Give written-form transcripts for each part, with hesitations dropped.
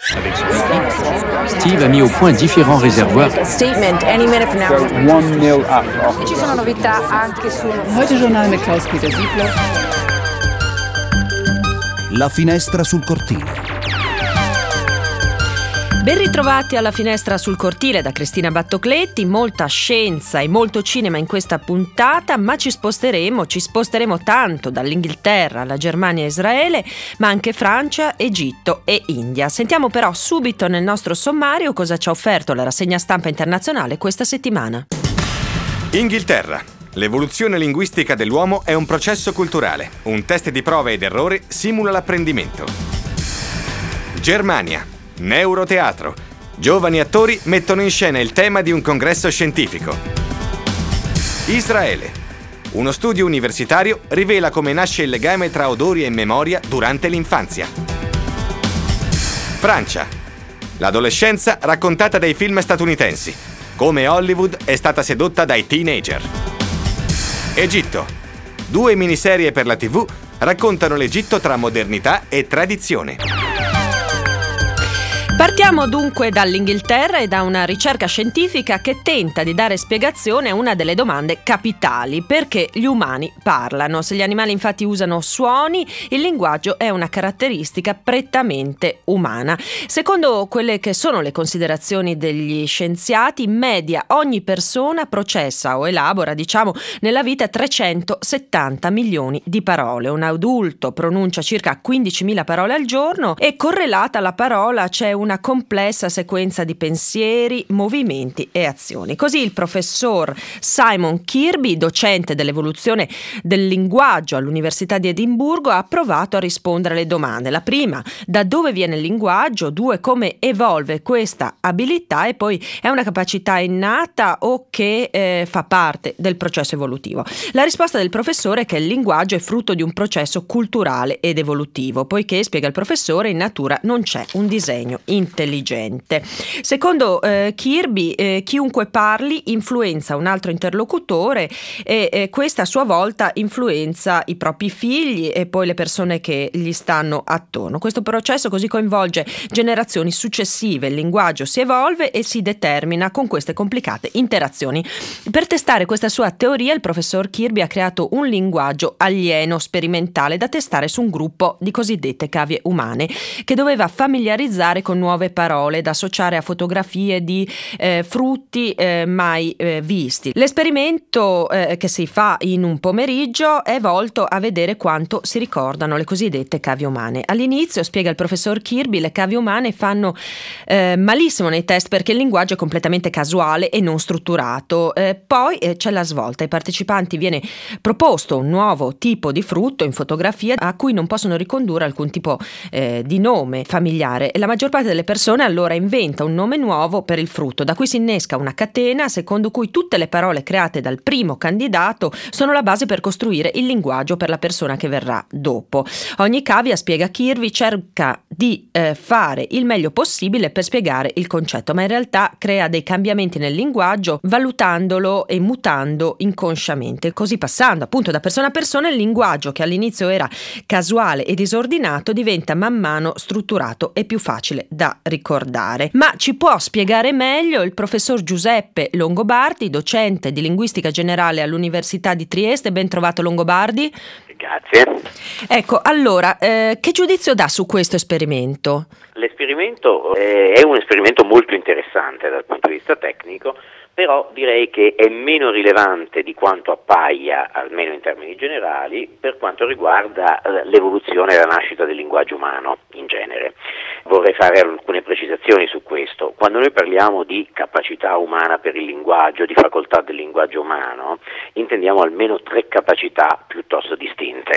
Steve a mis au point différents réservoirs. Statement any minute from now. 1-0 up. Ci sono novità anche su Heute Journal mit Klaus-Peter Siebler. La finestra sul cortile. Ben ritrovati alla finestra sul cortile da Cristina Battocletti, molta scienza e molto cinema in questa puntata, ma ci sposteremo tanto dall'Inghilterra alla Germania e Israele, ma anche Francia, Egitto e India. Sentiamo però subito nel nostro sommario cosa ci ha offerto la rassegna stampa internazionale questa settimana. Inghilterra. L'evoluzione linguistica dell'uomo è un processo culturale. Un test di prova ed errore simula l'apprendimento. Germania. Neuroteatro. Giovani attori mettono in scena il tema di un congresso scientifico. Israele. Uno studio universitario rivela come nasce il legame tra odori e memoria durante l'infanzia. Francia. L'adolescenza raccontata dai film statunitensi. Come Hollywood è stata sedotta dai teenager. Egitto. 2 miniserie per la TV raccontano l'Egitto tra modernità e tradizione. Partiamo dunque dall'Inghilterra e da una ricerca scientifica che tenta di dare spiegazione a una delle domande capitali: perché gli umani parlano? Se gli animali infatti usano suoni, il linguaggio è una caratteristica prettamente umana. Secondo quelle che sono le considerazioni degli scienziati, in media ogni persona processa o elabora, nella vita 370 milioni di parole. Un adulto pronuncia circa 15.000 parole al giorno e correlata alla parola c'è una complessa sequenza di pensieri, movimenti e azioni. Così il professor Simon Kirby, docente dell'evoluzione del linguaggio all'Università di Edimburgo, ha provato a rispondere alle domande. La prima, da dove viene il linguaggio? 2, come evolve questa abilità? E poi, è una capacità innata o che fa parte del processo evolutivo? La risposta del professore è che il linguaggio è frutto di un processo culturale ed evolutivo, poiché, spiega il professore, in natura non c'è un disegno intelligente. Secondo Kirby, chiunque parli influenza un altro interlocutore e questa a sua volta influenza i propri figli e poi le persone che gli stanno attorno. Questo processo così coinvolge generazioni successive, il linguaggio si evolve e si determina con queste complicate interazioni. Per testare questa sua teoria, il professor Kirby ha creato un linguaggio alieno sperimentale da testare su un gruppo di cosiddette cavie umane che doveva familiarizzare con nuove parole da associare a fotografie di frutti mai visti. L'esperimento che si fa in un pomeriggio è volto a vedere quanto si ricordano le cosiddette cavie umane. All'inizio, spiega il professor Kirby, le cavie umane fanno malissimo nei test perché il linguaggio è completamente casuale e non strutturato. Poi c'è la svolta. Ai partecipanti viene proposto un nuovo tipo di frutto in fotografia a cui non possono ricondurre alcun tipo di nome familiare. La maggior parte delle persone allora inventa un nome nuovo per il frutto, da cui si innesca una catena secondo cui tutte le parole create dal primo candidato sono la base per costruire il linguaggio per la persona che verrà dopo. Ogni cavia, spiega Kirby, cerca di fare il meglio possibile per spiegare il concetto, ma in realtà crea dei cambiamenti nel linguaggio valutandolo e mutando inconsciamente, così passando appunto da persona a persona il linguaggio che all'inizio era casuale e disordinato diventa man mano strutturato e più facile da ricordare. Ma ci può spiegare meglio il professor Giuseppe Longobardi, docente di linguistica generale all'Università di Trieste. Ben trovato, Longobardi. Grazie. Ecco, allora, che giudizio dà su questo esperimento? L'esperimento è un esperimento molto interessante dal punto di vista tecnico, però direi che è meno rilevante di quanto appaia, almeno in termini generali, per quanto riguarda l'evoluzione e la nascita del linguaggio umano in genere. Vorrei fare alcune precisazioni su questo. Quando noi parliamo di capacità umana per il linguaggio, di facoltà del linguaggio umano, intendiamo almeno 3 capacità piuttosto distinte.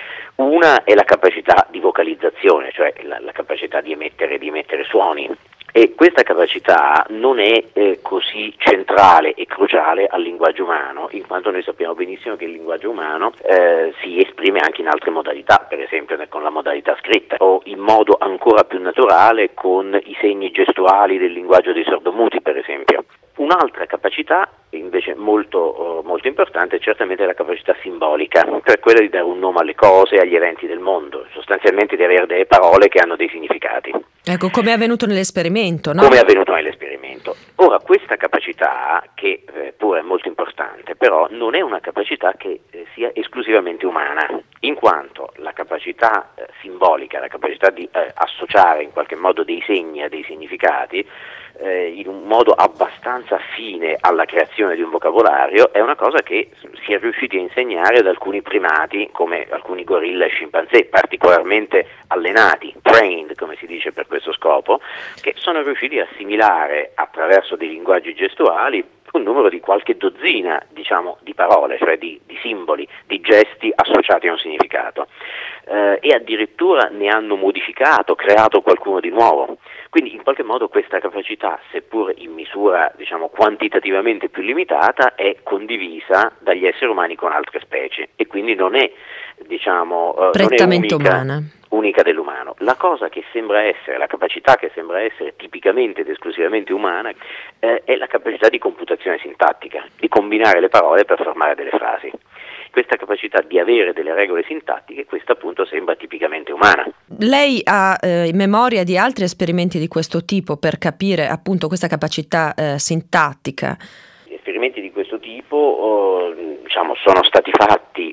Una è la capacità di vocalizzazione, cioè la capacità di emettere suoni. E questa capacità non è così centrale e cruciale al linguaggio umano, in quanto noi sappiamo benissimo che il linguaggio umano si esprime anche in altre modalità, per esempio con la modalità scritta o in modo ancora più naturale con i segni gestuali del linguaggio dei sordomuti, per esempio. Un'altra capacità invece molto importante è certamente la capacità simbolica, cioè quella di dare un nome alle cose, agli eventi del mondo, sostanzialmente di avere delle parole che hanno dei significati. Ecco, come è avvenuto nell'esperimento, no? Come è avvenuto nell'esperimento. Ora, questa capacità, che pure è molto importante, però non è una capacità che sia esclusivamente umana, in quanto la capacità simbolica, la capacità di associare in qualche modo dei segni a dei significati, in un modo abbastanza affine alla creazione di un vocabolario, è una cosa che si è riusciti a insegnare ad alcuni primati, come alcuni gorilla e scimpanzé, particolarmente allenati, trained come si dice per questo scopo, che sono riusciti a assimilare attraverso dei linguaggi gestuali un numero di qualche dozzina, diciamo, di parole, cioè di simboli, di gesti associati a un significato, e addirittura ne hanno modificato, creato qualcuno di nuovo. Quindi in qualche modo questa capacità, seppur in misura, diciamo, quantitativamente più limitata, è condivisa dagli esseri umani con altre specie e quindi non è, diciamo, prettamente non è umana. Unica dell'umano. La cosa che sembra essere, la capacità che sembra essere tipicamente ed esclusivamente umana, è la capacità di computazione sintattica, di combinare le parole per formare delle frasi. Questa capacità di avere delle regole sintattiche, questa appunto sembra tipicamente umana. Lei ha in memoria di altri esperimenti di questo tipo per capire appunto questa capacità sintattica? Esperimenti di questo tipo diciamo, sono stati fatti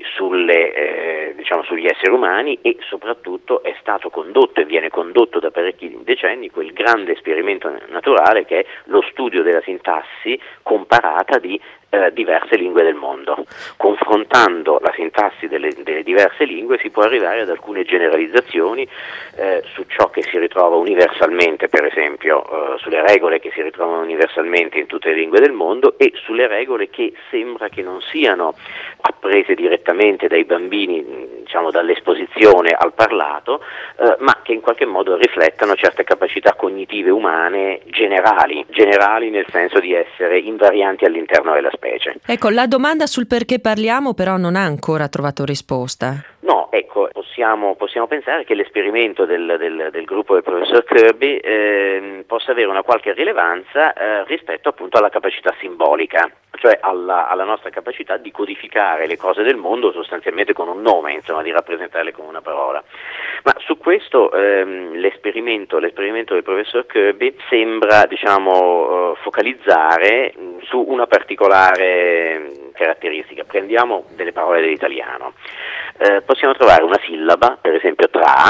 sugli esseri umani e soprattutto è stato condotto e viene condotto da parecchi decenni quel grande esperimento naturale che è lo studio della sintassi comparata di diverse lingue del mondo. Confrontando la sintassi delle diverse lingue si può arrivare ad alcune generalizzazioni su ciò che si ritrova universalmente, per esempio sulle regole che si ritrovano universalmente in tutte le lingue del mondo e sulle regole che sembra che non siano apprese direttamente dai bambini, diciamo dall'esposizione al parlato, ma che in qualche modo riflettano certe capacità cognitive umane generali nel senso di essere invarianti all'interno della specie. Ecco, la domanda sul perché parliamo però non ha ancora trovato risposta. No, ecco, possiamo pensare che l'esperimento del gruppo del professor Kirby possa avere una qualche rilevanza rispetto appunto alla capacità simbolica, cioè alla nostra capacità di codificare le cose del mondo sostanzialmente con un nome, insomma di rappresentarle con una parola. Ma su questo l'esperimento del professor Kirby sembra, diciamo, focalizzare su una particolare caratteristica. Prendiamo delle parole dell'italiano. Possiamo trovare una sillaba, per esempio tra,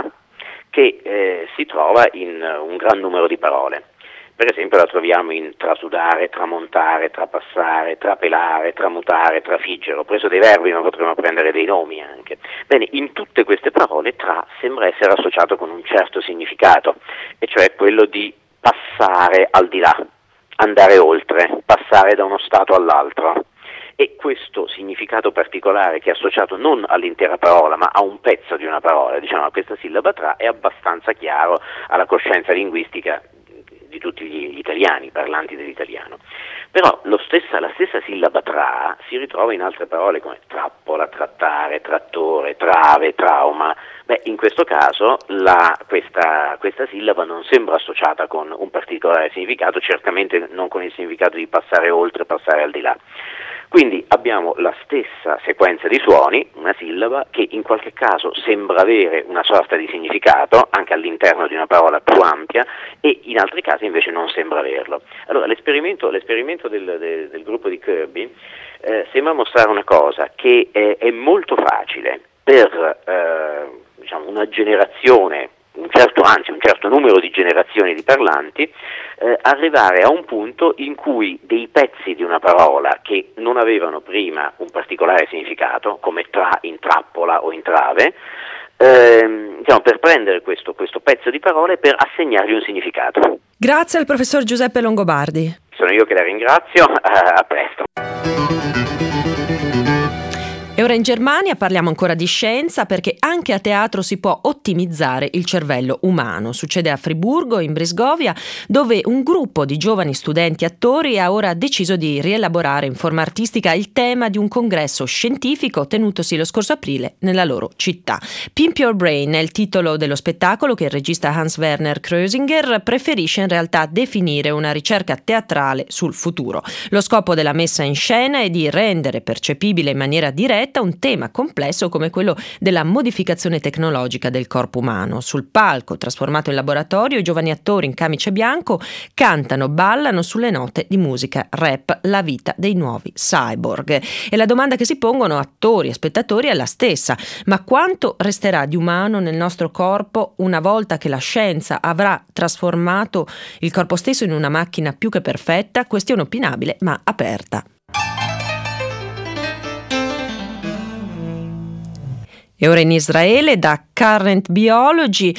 che si trova in un gran numero di parole. Per esempio la troviamo in trasudare, tramontare, trapassare, trapelare, tramutare, trafiggere. Ho preso dei verbi, ma potremmo prendere dei nomi anche. Bene, in tutte queste parole tra sembra essere associato con un certo significato, e cioè quello di passare al di là, andare oltre, passare da uno stato all'altro. E questo significato particolare, che è associato non all'intera parola ma a un pezzo di una parola, diciamo a questa sillaba tra, è abbastanza chiaro alla coscienza linguistica di tutti gli italiani, parlanti dell'italiano. Però la stessa sillaba tra si ritrova in altre parole come trappola, trattare, trattore, trave, trauma. Beh, in questo caso questa sillaba non sembra associata con un particolare significato, certamente non con il significato di passare oltre, passare al di là. Quindi abbiamo la stessa sequenza di suoni, una sillaba, che in qualche caso sembra avere una sorta di significato, anche all'interno di una parola più ampia, e in altri casi invece non sembra averlo. Allora l'esperimento del gruppo di Kirby sembra mostrare una cosa, che è molto facile per una generazione, un certo numero di generazioni di parlanti, arrivare a un punto in cui dei pezzi di una parola che non avevano prima un particolare significato, come in trappola o in trave, per prendere questo pezzo di parole e per assegnargli un significato. Grazie al professor Giuseppe Longobardi. Sono io che la ringrazio, a presto. E ora in Germania parliamo ancora di scienza, perché anche a teatro si può ottimizzare il cervello umano. Succede a Friburgo, in Brisgovia, dove un gruppo di giovani studenti attori ha ora deciso di rielaborare in forma artistica il tema di un congresso scientifico tenutosi lo scorso aprile nella loro città. Pimp Your Brain è il titolo dello spettacolo che il regista Hans-Werner Krösinger preferisce in realtà definire una ricerca teatrale sul futuro. Lo scopo della messa in scena è di rendere percepibile in maniera diretta un tema complesso come quello della modificazione tecnologica del corpo umano. Sul palco, trasformato in laboratorio, i giovani attori in camice bianco cantano, ballano sulle note di musica rap, la vita dei nuovi cyborg. E la domanda che si pongono attori e spettatori è la stessa: ma quanto resterà di umano nel nostro corpo una volta che la scienza avrà trasformato il corpo stesso in una macchina più che perfetta? Questione opinabile ma aperta. E ora in Israele da Current Biology,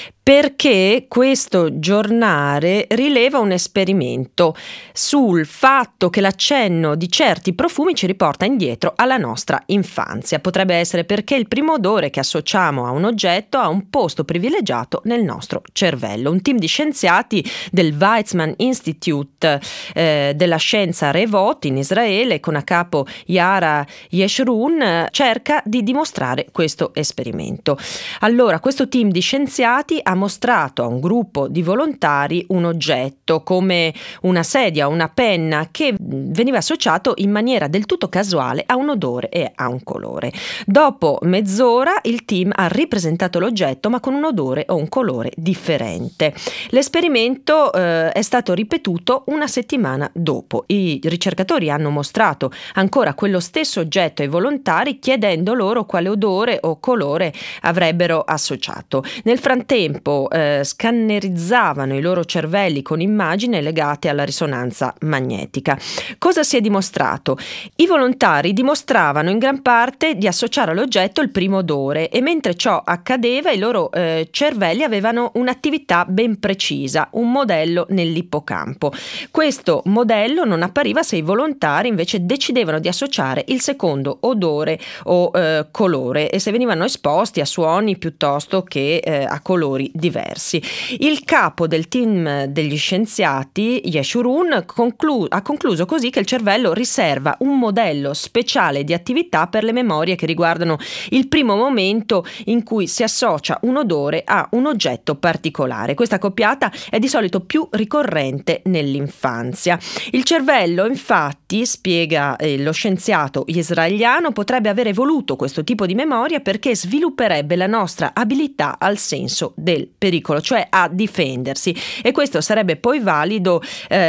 perché questo giornale rileva un esperimento sul fatto che l'accenno di certi profumi ci riporta indietro alla nostra infanzia. Potrebbe essere perché il primo odore che associamo a un oggetto ha un posto privilegiato nel nostro cervello. Un team di scienziati del Weizmann Institute della scienza Revot in Israele, con a capo Yara Yeshurun, cerca di dimostrare questo esperimento. Allora, questo team di scienziati ha mostrato a un gruppo di volontari un oggetto come una sedia o una penna che veniva associato in maniera del tutto casuale a un odore e a un colore. Dopo mezz'ora il team ha ripresentato l'oggetto ma con un odore o un colore differente. L'esperimento è stato ripetuto una settimana dopo. I ricercatori hanno mostrato ancora quello stesso oggetto ai volontari, chiedendo loro quale odore o colore avrebbero associato. Nel frattempo scannerizzavano i loro cervelli con immagini legate alla risonanza magnetica. Cosa si è dimostrato? I volontari dimostravano in gran parte di associare all'oggetto il primo odore, e mentre ciò accadeva i loro cervelli avevano un'attività ben precisa, un modello nell'ippocampo. Questo modello non appariva se i volontari invece decidevano di associare il secondo odore o colore, e se venivano esposti a suoni piuttosto che a colori diversi. Il capo del team degli scienziati, Yeshurun, ha concluso così che il cervello riserva un modello speciale di attività per le memorie che riguardano il primo momento in cui si associa un odore a un oggetto particolare. Questa accoppiata è di solito più ricorrente nell'infanzia. Il cervello, infatti, spiega lo scienziato israeliano, potrebbe aver evoluto questo tipo di memoria perché svilupperebbe la nostra abilità al senso del pericolo, cioè a difendersi, e questo sarebbe poi valido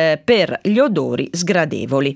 per gli odori sgradevoli.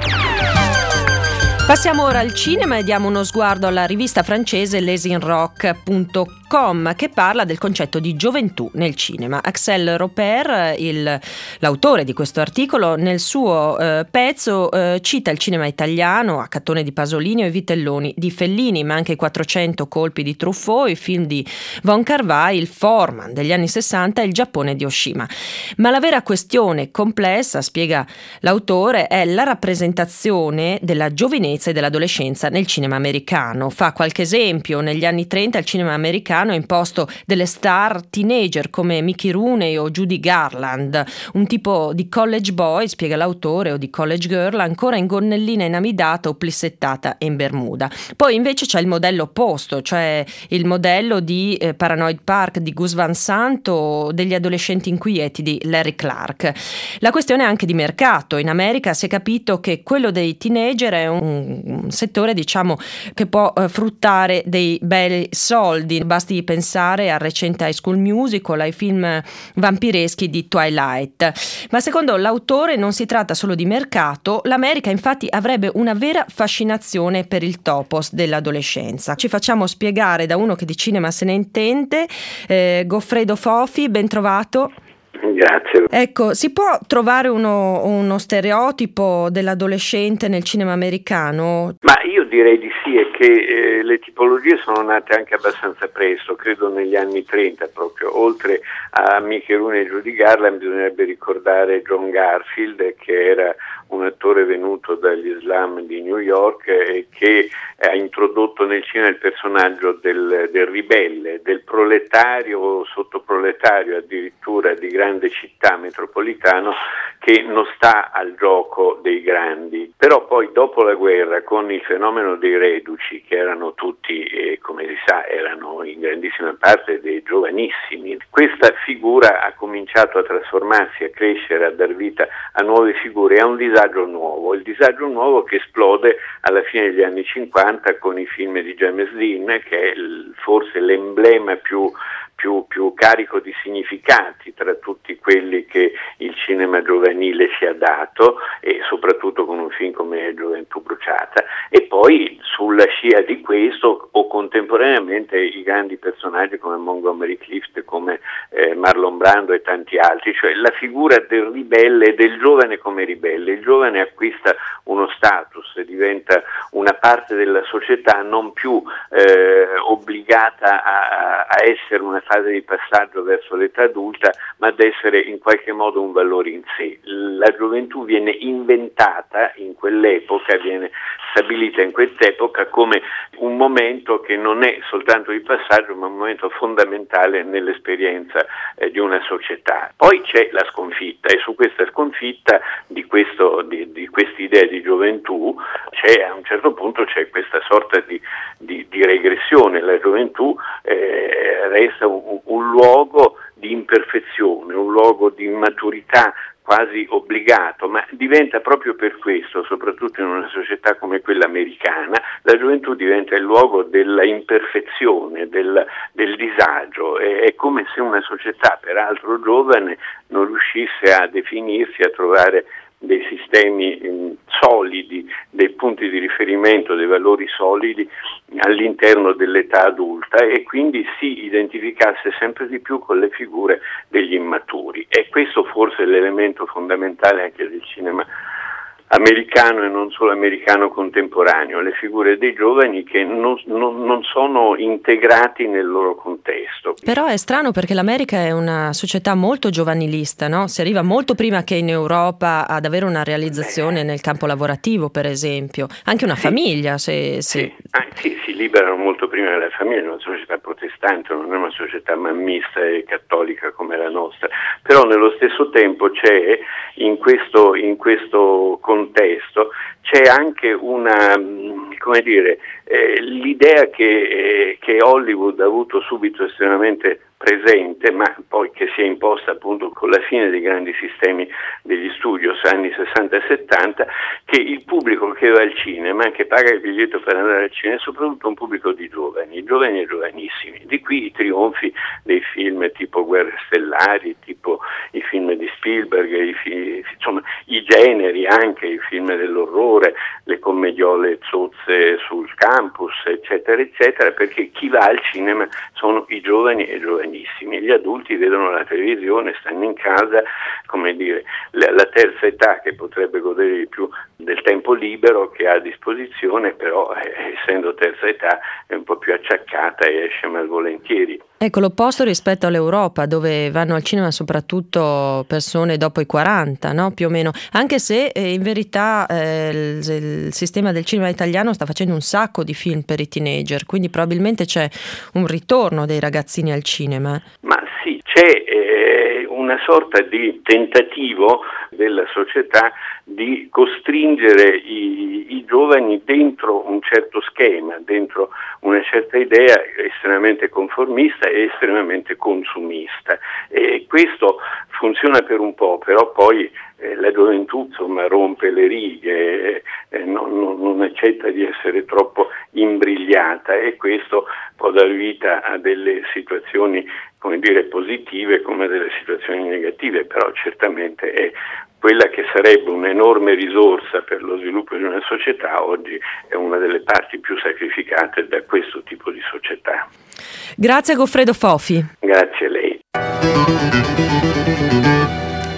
Passiamo ora al cinema e diamo uno sguardo alla rivista francese lesinrock.com, che parla del concetto di gioventù nel cinema. Axel Roper, l'autore di questo articolo, nel suo pezzo cita il cinema italiano, Accattone di Pasolini o I Vitelloni di Fellini, ma anche i 400 colpi di Truffaut, i film di Von Kar-wai, il Foreman degli anni 60 e il Giappone di Oshima. Ma la vera questione complessa, spiega l'autore, è la rappresentazione della giovinezza e dell'adolescenza nel cinema americano. Fa qualche esempio: negli anni 30 il cinema americano ha imposto delle star teenager come Mickey Rooney o Judy Garland, un tipo di college boy, spiega l'autore, o di college girl ancora in gonnellina inamidata o plissettata in bermuda. Poi invece c'è il modello opposto, cioè il modello di Paranoid Park di Gus Van Sant o degli adolescenti inquieti di Larry Clark. La questione è anche di mercato. In America si è capito che quello dei teenager è un settore, diciamo, che può fruttare dei bei soldi. Basti pensare al recente High School Musical, ai film vampireschi di Twilight. Ma secondo l'autore non si tratta solo di mercato. L'America infatti avrebbe una vera fascinazione per il topos dell'adolescenza. Ci facciamo spiegare da uno che di cinema se ne intende, Goffredo Fofi, ben trovato. Grazie. Ecco, si può trovare uno stereotipo dell'adolescente nel cinema americano? Ma io direi di sì, è che che le tipologie sono nate anche abbastanza presto, credo negli anni 30 proprio. Oltre a Mickey Rooney e Judy Garland bisognerebbe ricordare John Garfield, che era un attore venuto dagli slum di New York e che ha introdotto nel cinema il personaggio del ribelle, del proletario o sottoproletario addirittura di grande città metropolitano, che non sta al gioco dei grandi. Però poi dopo la guerra, con il fenomeno dei reduci, che erano tutti, come si sa, erano in grandissima parte dei giovanissimi, questa figura ha cominciato a trasformarsi, a crescere, a dar vita a nuove figure e a un disagio nuovo. Il disagio nuovo che esplode alla fine degli anni 50 con i film di James Dean, che è forse l'emblema più carico di significati tra tutti quelli che il cinema giovanile ci ha dato, e soprattutto con un film come Gioventù bruciata. E poi sulla scia di questo, o contemporaneamente, i grandi personaggi come Montgomery Clift, come Marlon Brando e tanti altri, cioè la figura del ribelle e del giovane come ribelle. Il giovane acquista uno status, diventa una parte della società non più obbligata a essere una fase di passaggio verso l'età adulta, ma ad essere in qualche modo un valore in sé. La gioventù viene inventata in quell'epoca, viene stabilita in quest'epoca come un momento che non è soltanto di passaggio, ma un momento fondamentale nell'esperienza di una società. Poi c'è la sconfitta, e su questa sconfitta di quest'idea di gioventù a un certo punto c'è questa sorta di regressione. La gioventù resta un luogo di imperfezione, un luogo di immaturità quasi obbligato, ma diventa proprio per questo, soprattutto in una società come quella americana, la gioventù diventa il luogo della imperfezione, del disagio. È come se una società, peraltro giovane, non riuscisse a definirsi, a trovare dei sistemi solidi, dei punti di riferimento, dei valori solidi all'interno dell'età adulta, e quindi si identificasse sempre di più con le figure degli immaturi. E questo forse è l'elemento fondamentale anche del cinema americano, e non solo americano contemporaneo, le figure dei giovani che non sono integrati nel loro contesto. Però è strano, perché l'America è una società molto giovanilista, no? Si arriva molto prima che in Europa ad avere una realizzazione nel campo lavorativo, per esempio, anche una famiglia. Sì, si liberano molto prima della famiglia. È una società protestante, non è una società mammista e cattolica come la nostra, però nello stesso tempo c'è in questo contesto c'è anche una, l'idea che Hollywood ha avuto subito estremamente presente, ma poi che si è imposta appunto con la fine dei grandi sistemi degli studios anni 60 e 70, che il pubblico che va al cinema, che paga il biglietto per andare al cinema, è soprattutto un pubblico di giovani e giovanissimi. Di qui i trionfi dei film tipo Guerre Stellari, tipo i film di Spielberg, insomma i generi, anche i film dell'orrore, le commediole zozze sul campus, eccetera, eccetera, perché chi va al cinema sono i giovani e giovanissimi. Gli adulti vedono la televisione, stanno in casa, la terza età, che potrebbe godere di più del tempo libero che ha a disposizione, però essendo terza età è un po' più acciaccata e esce malvolentieri. Ecco, l'opposto rispetto all'Europa, dove vanno al cinema soprattutto persone dopo i 40, no? Più o meno, anche se in verità il sistema del cinema italiano sta facendo un sacco di film per i teenager, quindi probabilmente c'è un ritorno dei ragazzini al cinema. Ma sì, c'è una sorta di tentativo della società di costringere i giovani dentro un certo schema, dentro una certa idea estremamente conformista e estremamente consumista. E questo funziona per un po', però poi la gioventù rompe le righe, non accetta di essere troppo imbrigliata, e questo può dar vita a delle situazioni positive come delle situazioni negative, però certamente è quella che sarebbe un'enorme risorsa per lo sviluppo di una società, oggi è una delle parti più sacrificate da questo tipo di società. Grazie Goffredo Fofi. Grazie a lei.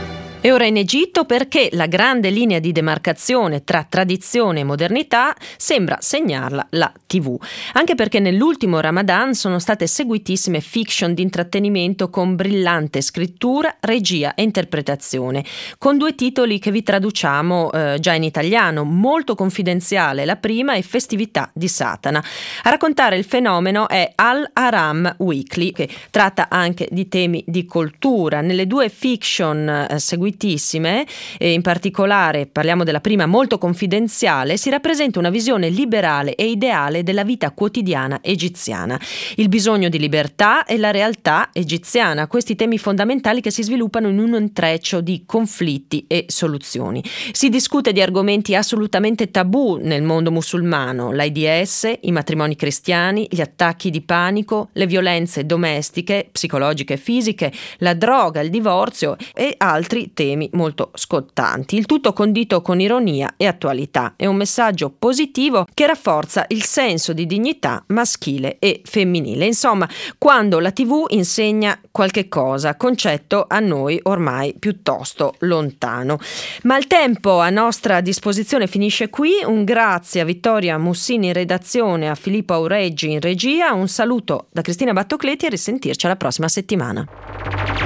E ora in Egitto, perché la grande linea di demarcazione tra tradizione e modernità sembra segnarla la TV. Anche perché nell'ultimo Ramadan sono state seguitissime fiction di intrattenimento con brillante scrittura, regia e interpretazione, con 2 titoli che vi traduciamo già in italiano: Molto confidenziale la prima e Festività di Satana. A raccontare il fenomeno è Al Haram Weekly, che tratta anche di temi di cultura. Nelle 2 fiction seguitissime, e in particolare parliamo della prima, Molto confidenziale, si rappresenta una visione liberale e ideale della vita quotidiana egiziana, il bisogno di libertà e la realtà egiziana, questi temi fondamentali che si sviluppano in un intreccio di conflitti e soluzioni. Si discute di argomenti assolutamente tabù nel mondo musulmano: l'AIDS, i matrimoni cristiani, gli attacchi di panico, le violenze domestiche, psicologiche e fisiche, la droga, il divorzio e altri temi molto scottanti. Il tutto condito con ironia e attualità. È un messaggio positivo che rafforza il senso di dignità maschile e femminile. Insomma, quando la TV insegna qualche cosa, concetto a noi ormai piuttosto lontano. Ma il tempo a nostra disposizione finisce qui. Un grazie a Vittoria Mussini in redazione, a Filippo Aureggi in regia, un saluto da Cristina Battocleti e risentirci alla prossima settimana.